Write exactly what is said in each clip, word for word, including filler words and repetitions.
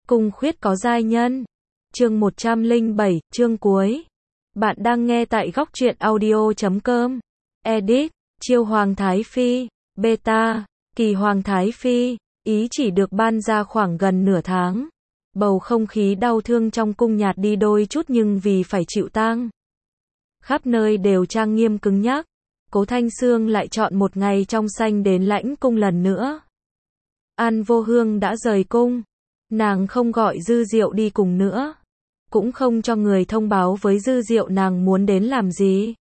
Cung khuyết có giai nhân. Chương một trăm lẻ bảy, chương cuối. Bạn đang nghe tại góc truyện audio chấm com. Edit, chiêu Hoàng Thái Phi, beta, kỳ Hoàng Thái Phi, ý chỉ được ban ra khoảng gần nửa tháng. Bầu không khí đau thương trong cung nhạt đi đôi chút nhưng vì phải chịu tang. Khắp nơi đều trang nghiêm cứng nhắc. Cố Thanh Sương lại chọn một ngày trong xanh đến lãnh cung lần nữa. An Vô Hương đã rời cung. Nàng không gọi Dư Diệu đi cùng nữa. Cũng không cho người thông báo với Dư Diệu nàng muốn đến làm gì.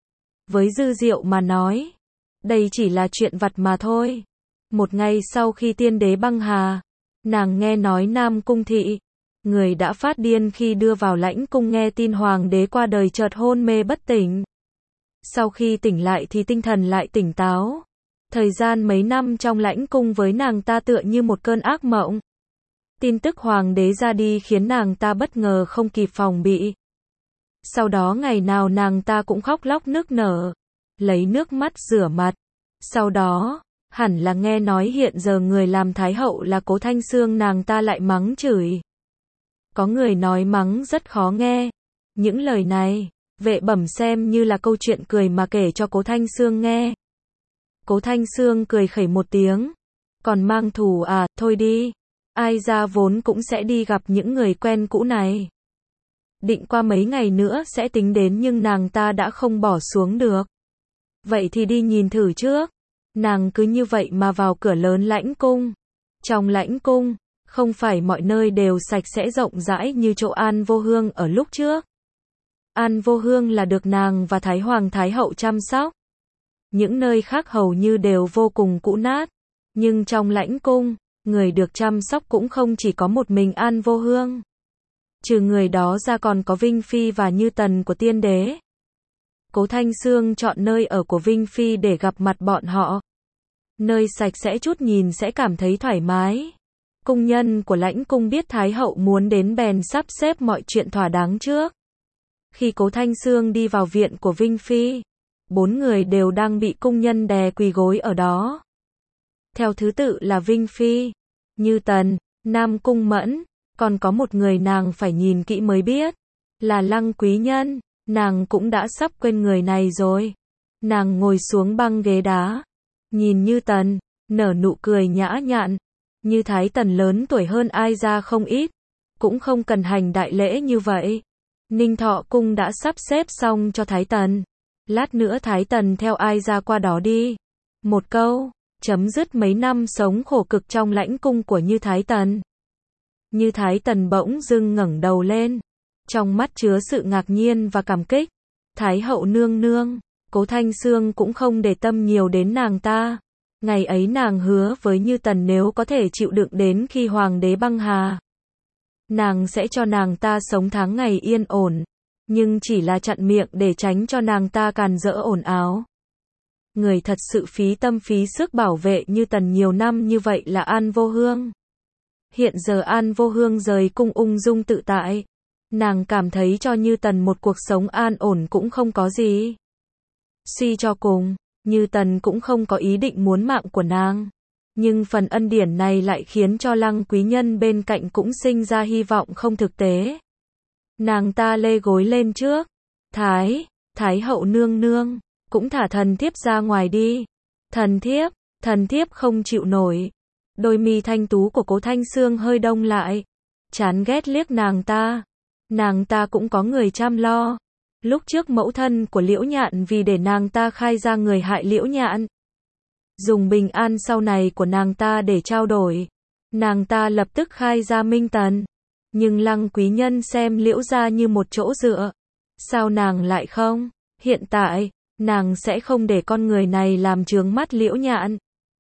Với Dư Diệu mà nói, đây chỉ là chuyện vặt mà thôi. Một ngày sau khi tiên đế băng hà, nàng nghe nói Nam Cung Thị, người đã phát điên khi đưa vào lãnh cung nghe tin hoàng đế qua đời chợt hôn mê bất tỉnh. Sau khi tỉnh lại thì tinh thần lại tỉnh táo. Thời gian mấy năm trong lãnh cung với nàng ta tựa như một cơn ác mộng. Tin tức hoàng đế ra đi khiến nàng ta bất ngờ không kịp phòng bị. Sau đó ngày nào nàng ta cũng khóc lóc nức nở, lấy nước mắt rửa mặt. Sau đó, hẳn là nghe nói hiện giờ người làm thái hậu là Cố Thanh Sương, nàng ta lại mắng chửi. Có người nói mắng rất khó nghe. Những lời này, Vệ Bẩm xem như là câu chuyện cười mà kể cho Cố Thanh Sương nghe. Cố Thanh Sương cười khẩy một tiếng. Còn mang thù à, thôi đi. Ai ra vốn cũng sẽ đi gặp những người quen cũ này. Định qua mấy ngày nữa sẽ tính đến nhưng nàng ta đã không bỏ xuống được. Vậy thì đi nhìn thử trước. Nàng cứ như vậy mà vào cửa lớn lãnh cung. Trong lãnh cung, không phải mọi nơi đều sạch sẽ rộng rãi như chỗ An Vô Hương ở lúc trước. An Vô Hương là được nàng và Thái Hoàng Thái Hậu chăm sóc. Những nơi khác hầu như đều vô cùng cũ nát. Nhưng trong lãnh cung, người được chăm sóc cũng không chỉ có một mình An Vô Hương. Trừ người đó ra còn có Vinh Phi và Như Tần của tiên đế. Cố Thanh Sương chọn nơi ở của Vinh Phi để gặp mặt bọn họ. Nơi sạch sẽ chút nhìn sẽ cảm thấy thoải mái. Cung nhân của lãnh cung biết Thái hậu muốn đến bèn sắp xếp mọi chuyện thỏa đáng trước. Khi Cố Thanh Sương đi vào viện của Vinh Phi, bốn người đều đang bị cung nhân đè quỳ gối ở đó. Theo thứ tự là Vinh Phi, Như Tần, Nam Cung Mẫn, còn có một người nàng phải nhìn kỹ mới biết, là Lăng Quý Nhân. Nàng cũng đã sắp quên người này rồi. Nàng ngồi xuống băng ghế đá, nhìn Như Tần, nở nụ cười nhã nhặn. Như Thái Tần lớn tuổi hơn ai ra không ít, cũng không cần hành đại lễ như vậy. Ninh Thọ cung đã sắp xếp xong cho Thái Tần. Lát nữa Thái Tần theo ai ra qua đó đi. Một câu, chấm dứt mấy năm sống khổ cực trong lãnh cung của Như Thái Tần. Như Thái Tần bỗng dưng ngẩng đầu lên, trong mắt chứa sự ngạc nhiên và cảm kích. Thái hậu nương nương, Cố Thanh Sương cũng không để tâm nhiều đến nàng ta. Ngày ấy nàng hứa với Như Tần nếu có thể chịu đựng đến khi hoàng đế băng hà, nàng sẽ cho nàng ta sống tháng ngày yên ổn. Nhưng chỉ là chặn miệng để tránh cho nàng ta càn rỡ ồn ào. Người thật sự phí tâm phí sức bảo vệ Như Tần nhiều năm như vậy là An Vô Hương. Hiện giờ An Vô Hương rời cung ung dung tự tại. Nàng cảm thấy cho Như Tần một cuộc sống an ổn cũng không có gì. Suy cho cùng, Như Tần cũng không có ý định muốn mạng của nàng. Nhưng phần ân điển này lại khiến cho Lăng Quý Nhân bên cạnh cũng sinh ra hy vọng không thực tế. Nàng ta lê gối lên trước. Thái, Thái hậu nương nương, cũng thả thần thiếp ra ngoài đi. Thần thiếp, thần thiếp không chịu nổi. Đôi mi thanh tú của Cố Thanh Sương hơi đông lại. Chán ghét liếc nàng ta. Nàng ta cũng có người chăm lo. Lúc trước mẫu thân của Liễu Nhạn vì để nàng ta khai ra người hại Liễu Nhạn, dùng bình an sau này của nàng ta để trao đổi. Nàng ta lập tức khai ra Minh Tần. Nhưng Lăng Quý Nhân xem Liễu gia như một chỗ dựa. Sao nàng lại không? Hiện tại, nàng sẽ không để con người này làm chướng mắt Liễu Nhạn.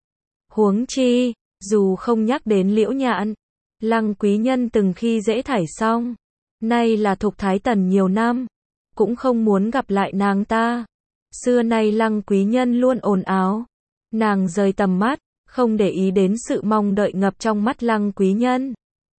Huống chi, dù không nhắc đến Liễu Nhạn, Lăng Quý Nhân từng khi dễ thải xong, nay là thục Thái Tần nhiều năm, cũng không muốn gặp lại nàng ta. Xưa nay Lăng Quý Nhân luôn ồn ào. Nàng rời tầm mắt, không để ý đến sự mong đợi ngập trong mắt Lăng Quý Nhân.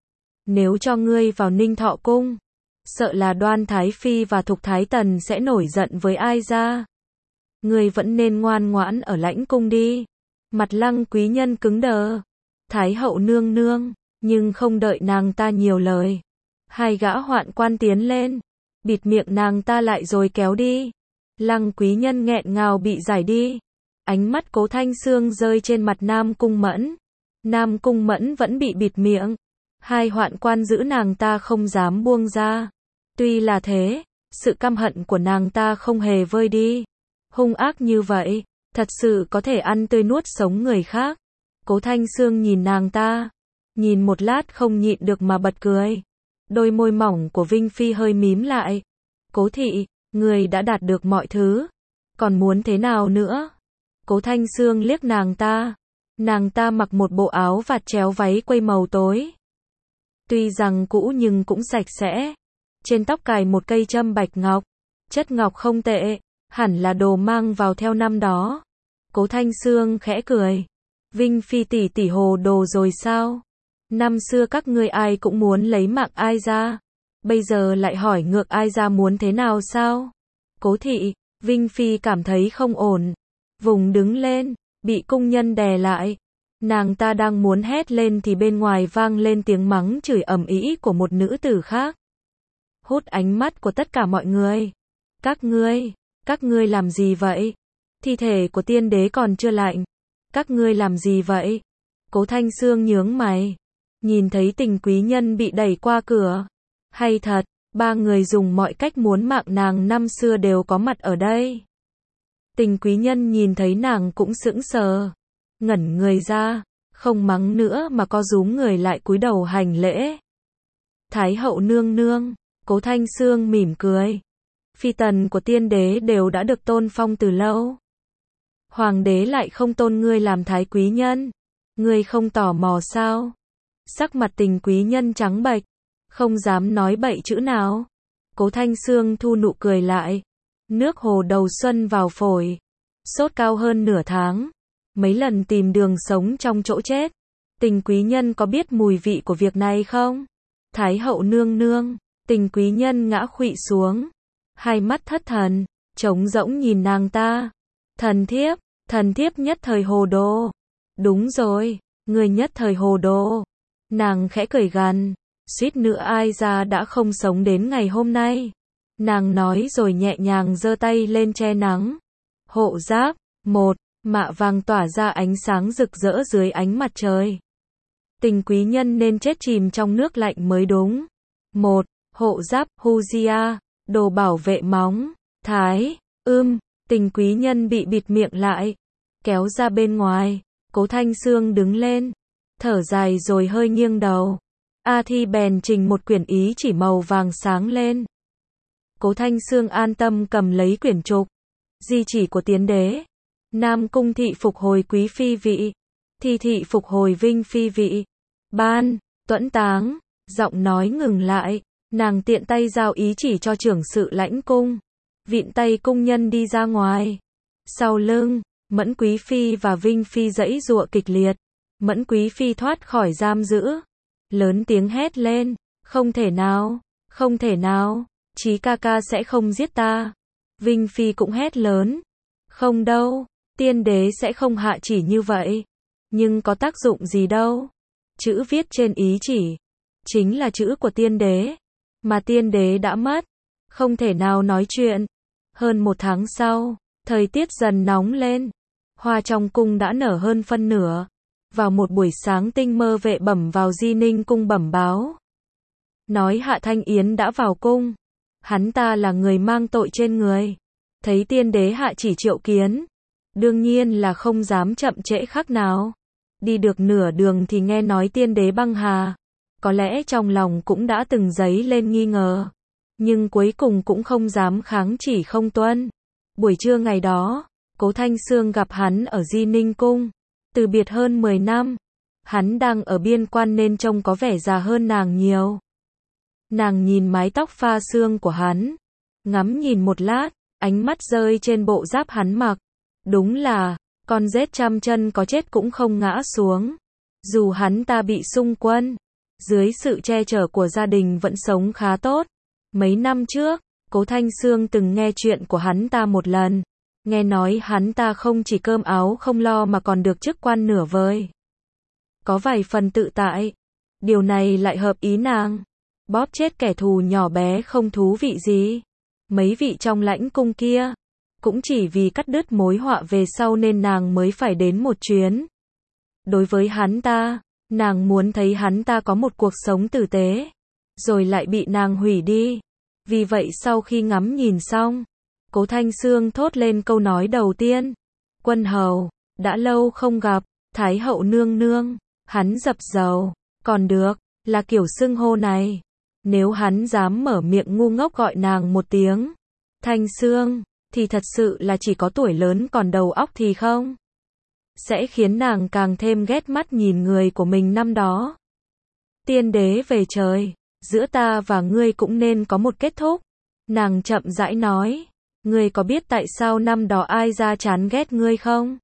Nếu cho ngươi vào Ninh Thọ cung, sợ là Đoan Thái Phi và Thục Thái Tần sẽ nổi giận với ai ra. Ngươi vẫn nên ngoan ngoãn ở lãnh cung đi. Mặt Lăng Quý Nhân cứng đờ. Thái hậu nương nương, Nhưng không đợi nàng ta nhiều lời, hai gã hoạn quan tiến lên, bịt miệng nàng ta lại rồi kéo đi. Lăng quý nhân nghẹn ngào bị giải đi. Ánh mắt Cố Thanh Sương rơi trên mặt Nam Cung Mẫn. Nam Cung Mẫn vẫn bị bịt miệng. Hai hoạn quan giữ nàng ta không dám buông ra. Tuy là thế, sự căm hận của nàng ta không hề vơi đi. Hung ác như vậy, thật sự có thể ăn tươi nuốt sống người khác. Cố Thanh Sương nhìn nàng ta, nhìn một lát không nhịn được mà bật cười. Đôi môi mỏng của Vinh Phi hơi mím lại. Cố thị, người đã đạt được mọi thứ, còn muốn thế nào nữa? Cố Thanh Sương liếc nàng ta. Nàng ta mặc một bộ áo vạt chéo váy quây màu tối. Tuy rằng cũ nhưng cũng sạch sẽ. Trên tóc cài một cây châm bạch ngọc. Chất ngọc không tệ, hẳn là đồ mang vào theo năm đó. Cố Thanh Sương khẽ cười. Vinh Phi tỷ tỷ hồ đồ rồi sao? Năm xưa các ngươi ai cũng muốn lấy mạng ai ra. Bây giờ lại hỏi ngược ai ra muốn thế nào sao? Cố thị, Vinh Phi cảm thấy không ổn. Vùng đứng lên, bị cung nhân đè lại. Nàng ta đang muốn hét lên thì bên ngoài vang lên tiếng mắng chửi ầm ĩ của một nữ tử khác. Hút ánh mắt của tất cả mọi người. Các ngươi, các ngươi làm gì vậy? Thi thể của tiên đế còn chưa lạnh. Các ngươi làm gì vậy? Cố Thanh Sương nhướng mày. Nhìn thấy Tình quý nhân bị đẩy qua cửa. Hay thật, ba người dùng mọi cách muốn mạng nàng năm xưa đều có mặt ở đây. Tình quý nhân nhìn thấy nàng cũng sững sờ. Ngẩn người ra, không mắng nữa mà co rúm người lại cúi đầu hành lễ. Thái hậu nương nương, Cố Thanh Sương mỉm cười. Phi tần của tiên đế đều đã được tôn phong từ lâu. Hoàng đế lại không tôn ngươi làm thái quý nhân. Ngươi không tò mò sao? Sắc mặt Tình quý nhân trắng bệch, không dám nói bậy chữ nào. Cố Thanh Sương thu nụ cười lại. Nước hồ đầu xuân vào phổi. Sốt cao hơn nửa tháng. Mấy lần tìm đường sống trong chỗ chết. Tình quý nhân có biết mùi vị của việc này không? Thái hậu nương nương. Tình quý nhân ngã khuỵu xuống. Hai mắt thất thần, trống rỗng nhìn nàng ta. Thần thiếp, thần thiếp nhất thời hồ đồ. Đúng rồi, người nhất thời hồ đồ. Nàng khẽ cười gằn, suýt nữa ai ra đã không sống đến ngày hôm nay. Nàng nói rồi nhẹ nhàng giơ tay lên che nắng. Hộ giáp, một, mạ vàng tỏa ra ánh sáng rực rỡ dưới ánh mặt trời. Tình quý nhân nên chết chìm trong nước lạnh mới đúng. Một, hộ giáp, Huzia, đồ bảo vệ móng, thái, ưm, Tình quý nhân bị bịt miệng lại, kéo ra bên ngoài. Cố Thanh Sương đứng lên, thở dài rồi hơi nghiêng đầu. A Thi bèn trình một quyển ý chỉ màu vàng sáng lên. Cố Thanh Sương an tâm cầm lấy quyển trục. Di chỉ của tiên đế. Nam Cung thị phục hồi quý phi vị. Thi thị phục hồi Vinh phi vị. Ban, tuẫn táng. Giọng nói ngừng lại. Nàng tiện tay giao ý chỉ cho trưởng sự lãnh cung. Vịn tay cung nhân đi ra ngoài. Sau lưng, Mẫn quý phi và Vinh phi giãy giụa kịch liệt. Mẫn quý phi thoát khỏi giam giữ. Lớn tiếng hét lên. Không thể nào, không thể nào. Chí ca ca sẽ không giết ta. Vinh phi cũng hét lớn. Không đâu, tiên đế sẽ không hạ chỉ như vậy. Nhưng có tác dụng gì đâu. Chữ viết trên ý chỉ chính là chữ của tiên đế. Mà tiên đế đã mất. Không thể nào nói chuyện. Hơn một tháng sau, thời tiết dần nóng lên. Hoa trong cung đã nở hơn phân nửa. Vào một buổi sáng tinh mơ vệ bẩm vào Di Ninh cung bẩm báo. Nói Hạ Thanh Yến đã vào cung. Hắn ta là người mang tội trên người. Thấy tiên đế hạ chỉ triệu kiến. Đương nhiên là không dám chậm trễ khắc nào. Đi được nửa đường thì nghe nói tiên đế băng hà. Có lẽ trong lòng cũng đã từng dấy lên nghi ngờ. Nhưng cuối cùng cũng không dám kháng chỉ không tuân. Buổi trưa ngày đó, Cố Thanh Sương gặp hắn ở Di Ninh cung. Từ biệt hơn mười năm. Hắn đang ở biên quan nên trông có vẻ già hơn nàng nhiều. Nàng nhìn mái tóc pha sương của hắn. Ngắm nhìn một lát, ánh mắt rơi trên bộ giáp hắn mặc. Đúng là, con rết trăm chân có chết cũng không ngã xuống. Dù hắn ta bị xung quân, dưới sự che chở của gia đình vẫn sống khá tốt. Mấy năm trước, Cố Thanh Sương từng nghe chuyện của hắn ta một lần. Nghe nói hắn ta không chỉ cơm áo không lo mà còn được chức quan nửa vời. Có vài phần tự tại. Điều này lại hợp ý nàng. Bóp chết kẻ thù nhỏ bé không thú vị gì. Mấy vị trong lãnh cung kia, cũng chỉ vì cắt đứt mối họa về sau nên nàng mới phải đến một chuyến. Đối với hắn ta, nàng muốn thấy hắn ta có một cuộc sống tử tế, rồi lại bị nàng hủy đi. Vì vậy sau khi ngắm nhìn xong, Cố Thanh Sương thốt lên câu nói đầu tiên. Quân hầu, đã lâu không gặp, Thái hậu nương nương, hắn dập dầu, còn được, là kiểu xưng hô này. Nếu hắn dám mở miệng ngu ngốc gọi nàng một tiếng Thanh Sương, thì thật sự là chỉ có tuổi lớn còn đầu óc thì không. Sẽ khiến nàng càng thêm ghét mắt nhìn người của mình năm đó. Tiên đế về trời, giữa ta và ngươi cũng nên có một kết thúc. Nàng chậm rãi nói, ngươi có biết tại sao năm đó ai ra chán ghét ngươi không?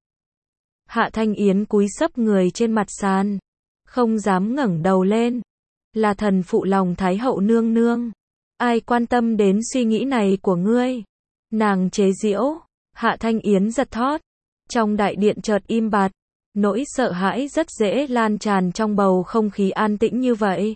Hạ Thanh Yến cúi xấp người trên mặt sàn, không dám ngẩng đầu lên. Là thần phụ lòng Thái hậu nương nương. Ai quan tâm đến suy nghĩ này của ngươi? Nàng chế giễu. Hạ Thanh Yến giật thót. Trong đại điện chợt im bặt. Nỗi sợ hãi rất dễ lan tràn trong bầu không khí an tĩnh như vậy.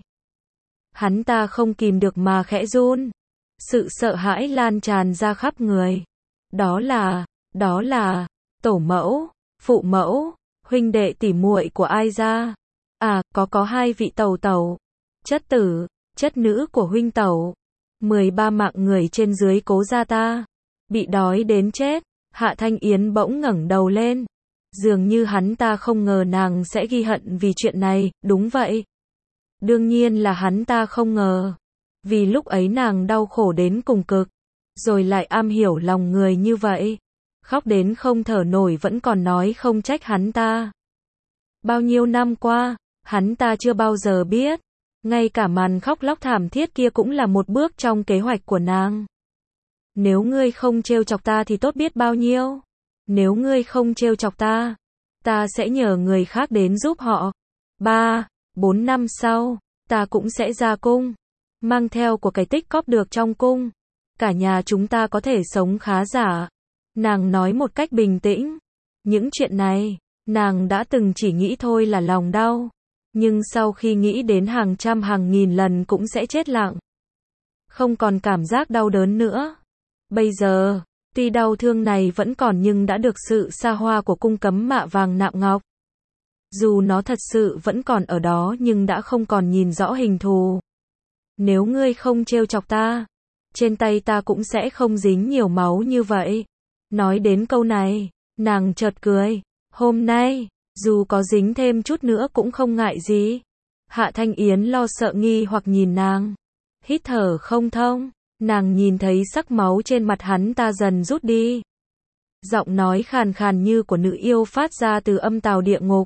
Hắn ta không kìm được mà khẽ run. Sự sợ hãi lan tràn ra khắp người. Đó là, đó là, tổ mẫu, phụ mẫu, huynh đệ tỷ muội của ai ra? À, có có hai vị tẩu tẩu. Chất tử, chất nữ của huynh tẩu. mười ba mạng người trên dưới Cố gia ta. Bị đói đến chết. Hạ Thanh Yến bỗng ngẩng đầu lên. Dường như hắn ta không ngờ nàng sẽ ghi hận vì chuyện này, đúng vậy. Đương nhiên là hắn ta không ngờ. Vì lúc ấy nàng đau khổ đến cùng cực. Rồi lại am hiểu lòng người như vậy. Khóc đến không thở nổi vẫn còn nói không trách hắn ta. Bao nhiêu năm qua, hắn ta chưa bao giờ biết. Ngay cả màn khóc lóc thảm thiết kia cũng là một bước trong kế hoạch của nàng. Nếu ngươi không trêu chọc ta thì tốt biết bao nhiêu. Nếu ngươi không trêu chọc ta, ta sẽ nhờ người khác đến giúp họ. Ba, bốn năm sau, ta cũng sẽ ra cung. Mang theo của cái tích cóp được trong cung. Cả nhà chúng ta có thể sống khá giả. Nàng nói một cách bình tĩnh. Những chuyện này, nàng đã từng chỉ nghĩ thôi là lòng đau. Nhưng sau khi nghĩ đến hàng trăm hàng nghìn lần cũng sẽ chết lặng. Không còn cảm giác đau đớn nữa. Bây giờ, tuy đau thương này vẫn còn nhưng đã được sự xa hoa của cung cấm mạ vàng nạm ngọc. Dù nó thật sự vẫn còn ở đó nhưng đã không còn nhìn rõ hình thù. Nếu ngươi không trêu chọc ta, trên tay ta cũng sẽ không dính nhiều máu như vậy. Nói đến câu này, nàng chợt cười. Hôm nay, dù có dính thêm chút nữa cũng không ngại gì. Hạ Thanh Yến lo sợ nghi hoặc nhìn nàng. Hít thở không thông, nàng nhìn thấy sắc máu trên mặt hắn ta dần rút đi. Giọng nói khàn khàn như của nữ yêu phát ra từ âm tào địa ngục.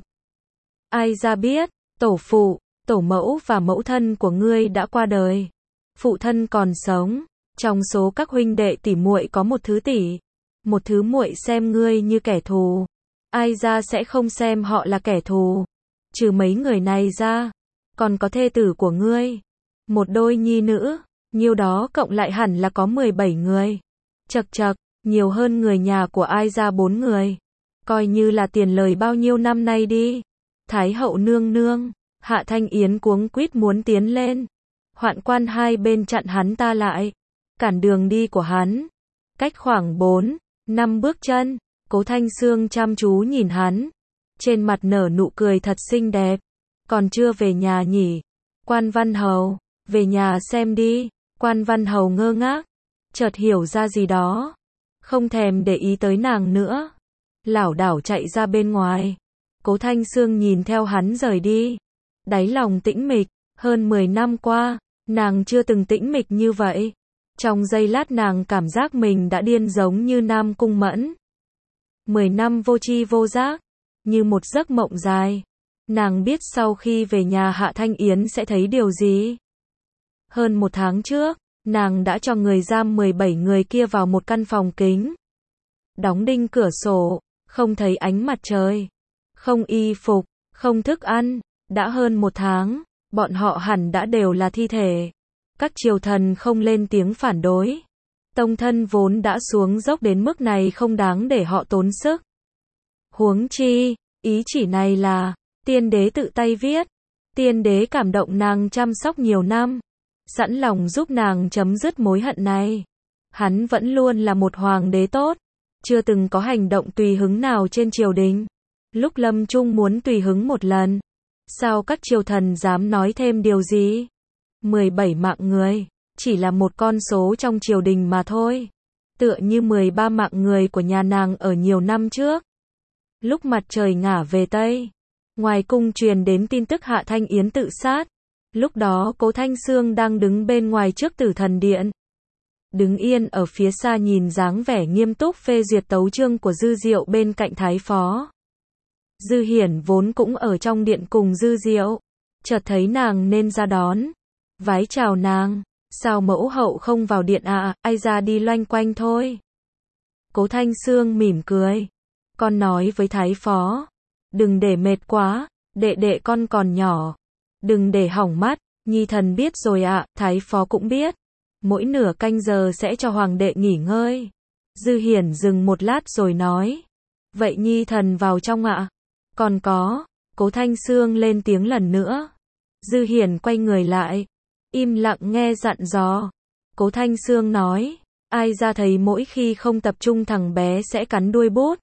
Ai ra biết, tổ phụ, tổ mẫu và mẫu thân của ngươi đã qua đời. Phụ thân còn sống. Trong số các huynh đệ tỷ muội có một thứ tỷ. Một thứ muội xem ngươi như kẻ thù. Ai ra sẽ không xem họ là kẻ thù. Trừ mấy người này ra, còn có thê tử của ngươi. Một đôi nhi nữ, nhiêu đó cộng lại hẳn là có mười bảy người. Chật chật, nhiều hơn người nhà của ai ra bốn người. Coi như là tiền lời bao nhiêu năm nay đi. Thái hậu nương nương, Hạ Thanh Yến cuống quýt muốn tiến lên. Hoạn quan hai bên chặn hắn ta lại. Cản đường đi của hắn. Cách khoảng bốn, năm bước chân. Cố Thanh Sương chăm chú nhìn hắn. Trên mặt nở nụ cười thật xinh đẹp. Còn chưa về nhà nhỉ? Quan Văn Hầu, về nhà xem đi. Quan Văn Hầu ngơ ngác. Chợt hiểu ra gì đó. Không thèm để ý tới nàng nữa. Lảo đảo chạy ra bên ngoài. Cố Thanh Sương nhìn theo hắn rời đi. Đáy lòng tĩnh mịch. Hơn mười năm qua, nàng chưa từng tĩnh mịch như vậy. Trong giây lát nàng cảm giác mình đã điên giống như Nam Cung Mẫn. Mười năm vô tri vô giác, như một giấc mộng dài. Nàng biết sau khi về nhà Hạ Thanh Yến sẽ thấy điều gì. Hơn một tháng trước, nàng đã cho người giam mười bảy người kia vào một căn phòng kính. Đóng đinh cửa sổ, không thấy ánh mặt trời. Không y phục, không thức ăn. Đã hơn một tháng, bọn họ hẳn đã đều là thi thể. Các triều thần không lên tiếng phản đối. Tông thân vốn đã xuống dốc đến mức này không đáng để họ tốn sức. Huống chi, ý chỉ này là, tiên đế tự tay viết. Tiên đế cảm động nàng chăm sóc nhiều năm, sẵn lòng giúp nàng chấm dứt mối hận này. Hắn vẫn luôn là một hoàng đế tốt, chưa từng có hành động tùy hứng nào trên triều đình. Lúc lâm chung muốn tùy hứng một lần, sao các triều thần dám nói thêm điều gì? mười bảy mạng người, chỉ là một con số trong triều đình mà thôi. Tựa như mười ba mạng người của nhà nàng ở nhiều năm trước. Lúc mặt trời ngả về Tây, ngoài cung truyền đến tin tức Hạ Thanh Yến tự sát. Lúc đó Cố Thanh Sương đang đứng bên ngoài trước Tử Thần Điện. Đứng yên ở phía xa nhìn dáng vẻ nghiêm túc phê duyệt tấu chương của Dư Diệu bên cạnh Thái Phó. Dư Hiển vốn cũng ở trong điện cùng Dư Diệu, chợt thấy nàng nên ra đón, vái chào nàng. Sao mẫu hậu không vào điện à, ai ra đi loanh quanh thôi. Cố Thanh Sương mỉm cười. Con nói với Thái Phó, đừng để mệt quá, đệ đệ con còn nhỏ. Đừng để hỏng mắt, nhi thần biết rồi ạ, Thái Phó cũng biết. Mỗi nửa canh giờ sẽ cho hoàng đệ nghỉ ngơi. Dư Hiển dừng một lát rồi nói. Vậy nhi thần vào trong ạ. Còn có, Cố Thanh Sương lên tiếng lần nữa. Dư Hiển quay người lại, im lặng nghe dặn dò. Cố Thanh Sương nói, ai ra thấy mỗi khi không tập trung thằng bé sẽ cắn đuôi bút.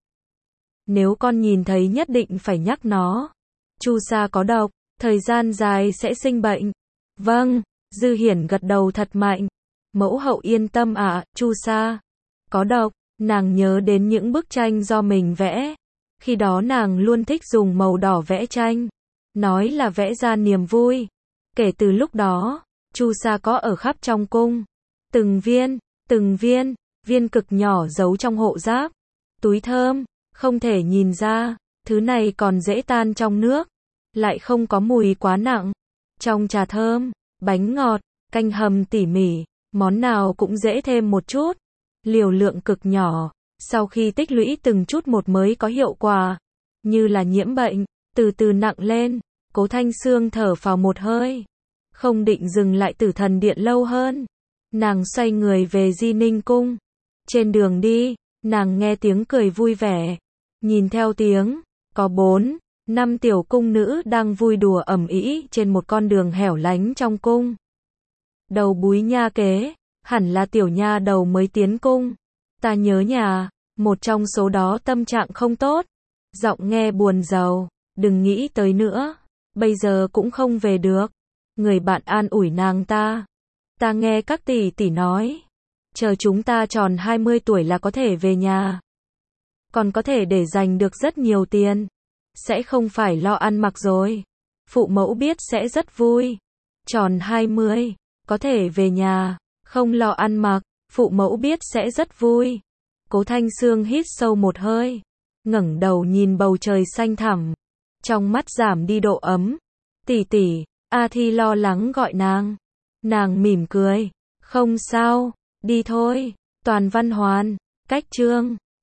Nếu con nhìn thấy nhất định phải nhắc nó. Chu sa có độc, thời gian dài sẽ sinh bệnh. Vâng, Dư Hiển gật đầu thật mạnh. Mẫu hậu yên tâm ạ, à, chu sa có độc. Nàng nhớ đến những bức tranh do mình vẽ. Khi đó nàng luôn thích dùng màu đỏ vẽ tranh, nói là vẽ ra niềm vui. Kể từ lúc đó, chu sa có ở khắp trong cung. Từng viên, từng viên, viên cực nhỏ giấu trong hộ giáp, túi thơm, không thể nhìn ra. Thứ này còn dễ tan trong nước, lại không có mùi quá nặng. Trong trà thơm, bánh ngọt, canh hầm tỉ mỉ, món nào cũng dễ thêm một chút. Liều lượng cực nhỏ, sau khi tích lũy từng chút một mới có hiệu quả. Như là nhiễm bệnh, từ từ nặng lên. Cố Thanh Sương thở phào một hơi, không định dừng lại Tử Thần Điện lâu hơn. Nàng xoay người về Di Ninh Cung. Trên đường đi, nàng nghe tiếng cười vui vẻ. Nhìn theo tiếng, có bốn, năm tiểu cung nữ đang vui đùa ầm ĩ trên một con đường hẻo lánh trong cung. Đầu búi nha kế, hẳn là tiểu nha đầu mới tiến cung. Ta nhớ nhà, một trong số đó tâm trạng không tốt. Giọng nghe buồn rầu, đừng nghĩ tới nữa, bây giờ cũng không về được. Người bạn an ủi nàng ta. Ta nghe các tỷ tỷ nói, chờ chúng ta tròn hai mươi tuổi là có thể về nhà. Còn có thể để dành được rất nhiều tiền. Sẽ không phải lo ăn mặc rồi. Phụ mẫu biết sẽ rất vui. Tròn hai mươi, có thể về nhà, không lo ăn mặc, phụ mẫu biết sẽ rất vui. Cố Thanh Sương hít sâu một hơi, ngẩng đầu nhìn bầu trời xanh thẳm, trong mắt giảm đi độ ấm. Tỷ tỷ, A Thi lo lắng gọi nàng. Nàng mỉm cười, không sao, đi thôi. Toàn Văn Hoàn, cách chương